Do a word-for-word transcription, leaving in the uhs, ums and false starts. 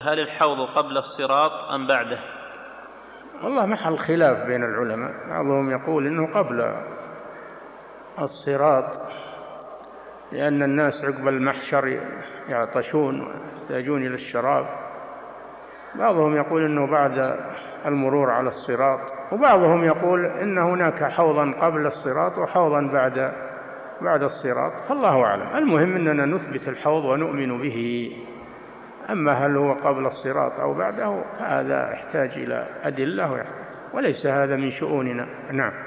هل الحوض قبل الصراط أم بعده؟ والله محل خلاف بين العلماء، بعضهم يقول إنه قبل الصراط لأن الناس عقب المحشر يعطشون ويحتاجون إلى الشراب، بعضهم يقول إنه بعد المرور على الصراط، وبعضهم يقول إن هناك حوضا قبل الصراط وحوضا بعد بعد الصراط، فالله أعلم. المهم أننا نثبت الحوض ونؤمن به، أما هل هو قبل الصراط أو بعده فهذا يحتاج إلى أدلة، وليس هذا من شؤوننا. نعم.